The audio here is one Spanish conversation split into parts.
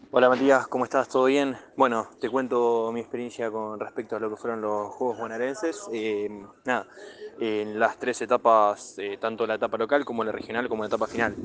Hola Matías, ¿cómo estás? ¿Todo bien? Bueno, te cuento mi experiencia con respecto a lo que fueron los Juegos Bonaerenses. Nada, en las tres etapas, tanto la etapa local como la regional como la etapa final.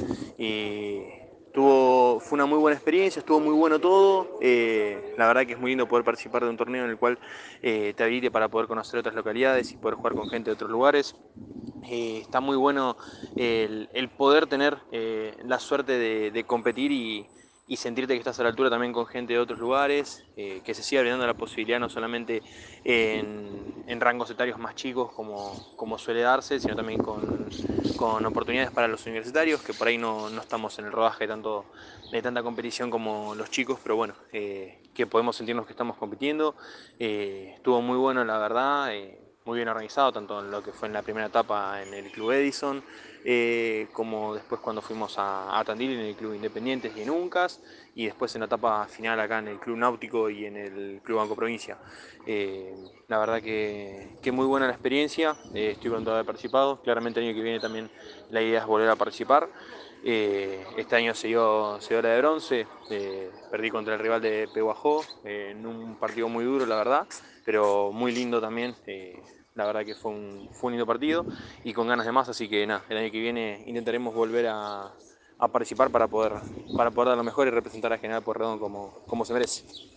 Fue una muy buena experiencia, estuvo muy bueno todo. La verdad que es muy lindo poder participar de un torneo en el cual te habilite para poder conocer otras localidades y poder jugar con gente de otros lugares. Está muy bueno el poder tener la suerte de competir y sentirte que estás a la altura también con gente de otros lugares, que se siga brindando la posibilidad no solamente en rangos etarios más chicos como suele darse, sino también con oportunidades para los universitarios, que por ahí no estamos en el rodaje de tanta competición como los chicos, pero bueno, que podemos sentirnos que estamos compitiendo. Estuvo muy bueno, la verdad. Muy bien organizado, tanto en lo que fue en la primera etapa en el Club Edison, como después cuando fuimos a Tandil en el Club Independientes y en Uncas, y después en la etapa final acá en el Club Náutico y en el Club Banco Provincia. La verdad que muy buena la experiencia, estoy contento de haber participado, claramente el año que viene también la idea es volver a participar. Este año se dio la de bronce, perdí contra el rival de Pehuajó en un partido muy duro, la verdad, pero muy lindo también. La verdad que fue un lindo partido y con ganas de más, así que nada, el año que viene intentaremos volver a participar para poder dar lo mejor y representar a General Pueyrredón como se merece.